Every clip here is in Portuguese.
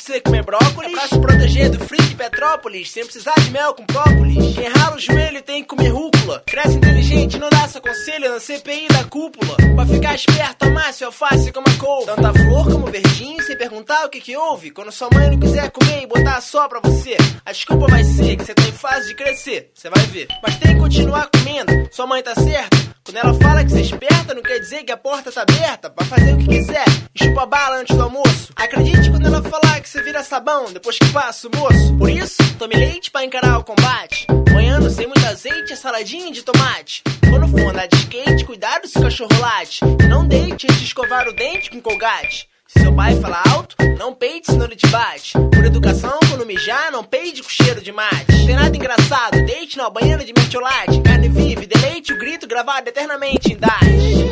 você comer brócolis. É pra se proteger do frio de Petrópolis, sem precisar de mel com própolis. Quem rala o joelho tem que comer rúcula. Cresce inteligente, não dá seu conselho na CPI da cúpula. Pra ficar esperto, tomar seu alface como a couve. Tanto a flor como o verdinho, sem perguntar o que houve. Quando sua mãe não quiser comer e botar só pra você, a desculpa vai ser que você tá em fase de crescer. Você vai ver. Mas tem que continuar comendo, sua mãe tá certa. Quando ela fala que você é esperta, não quer dizer que a porta tá aberta pra fazer o que quiser e chupa bala antes do almoço. Acredite quando ela falar que você vira sabão depois que passa o moço. Por isso, tome leite pra encarar o combate. Banhando sem muito azeite, a saladinha de tomate. Quando for andar de skate, cuidado se o cachorro late. E não deite antes de escovar o dente com colgate. Se seu pai fala alto, não peide senão ele te bate. Por educação, quando mijar, não peide com cheiro de mate. Tem nada engraçado, deite na banheira de mertiolate. Carne vive, deleite o grito gravado eternamente em Dade.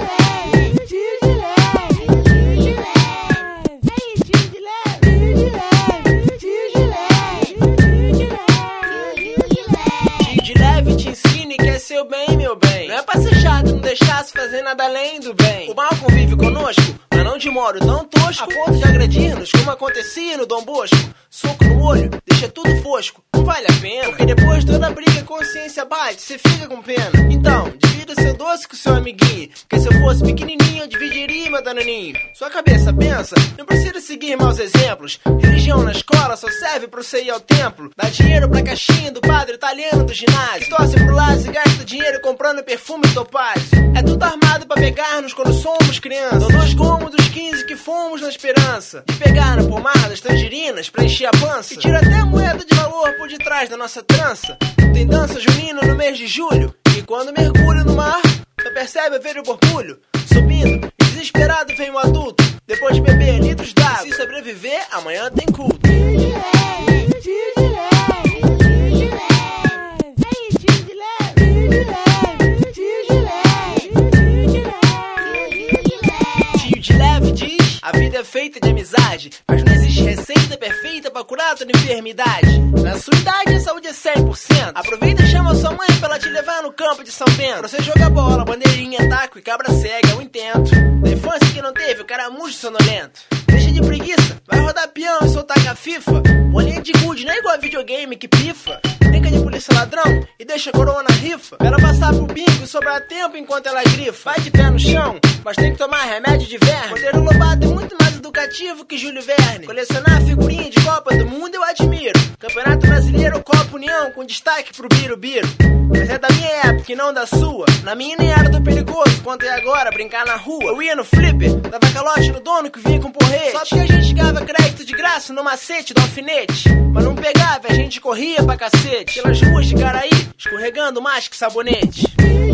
Tio de leve te ensina e quer seu bem, meu bem. Não é pra ser chato, não deixar se fazer nada além do bem. O mal convive conosco, mas não de modo tão tosco, a ponto de agredir-nos, como acontecia no Dom Bosco. Soco no olho, deixa tudo fosco, não vale a pena. Porque depois de toda briga, a consciência bate, cê fica com pena. Então, divida seu doce com seu amiguinho, porque se eu fosse pequenininho, eu dividiria meu danoninho. Sua cabeça pensa, não precisa seguir maus exemplos. Religião na escola só serve pra você ir ao templo. Dá dinheiro pra caixinha do padre italiano do ginásio. Torce pro lado e gasta dinheiro comprando perfume e topázio. É tudo armado pra pegar-nos quando somos crianças. São 2 cômodos 15 que fomos na esperança de pegar na pomar das tangerinas pra encher a pança. E tira até a moeda de valor por detrás da nossa trança. Tem dança junina no mês de julho, e quando mergulho no mar, só percebe ver o borbulho subindo, e desesperado vem um adulto, depois de beber litros d'água. Se sobreviver, amanhã tem culto. A vida é feita de amizade, mas não existe receita perfeita pra curar toda enfermidade. Na sua idade a saúde é 100%. Aproveita e chama sua mãe pra ela te levar no campo de São Bento. Pra você jogar bola, bandeirinha, taco e cabra cega é um intento. Da infância que não teve, o caramujo sonolento. Deixa de preguiça, vai rodar peão e soltar com a FIFA. Bolinha de gude não é igual a videogame que pifa. Brinca de polícia ladrão e deixa a coroa na rifa. Pra ela passar pro bingo e sobrar tempo enquanto ela grifa. Vai de pé no chão, mas tem que tomar remédio de verme. Monteiro Lobato é muito mais educativo que Júlio Verne. Colecionar figurinha de Copa do Mundo eu admiro. Campeonato Brasileiro, Copa União, com destaque pro Birubiru. Mas é da minha época e não da sua. Na minha nem era do perigoso, quanto é agora brincar na rua. Eu ia no flipper, dava calote no dono que vinha com porrete. Só porque a gente ganhava crédito de graça no macete do alfinete. Mas não pegava, a gente corria pra cacete pelas ruas de Caraí, escorregando mais que sabonete.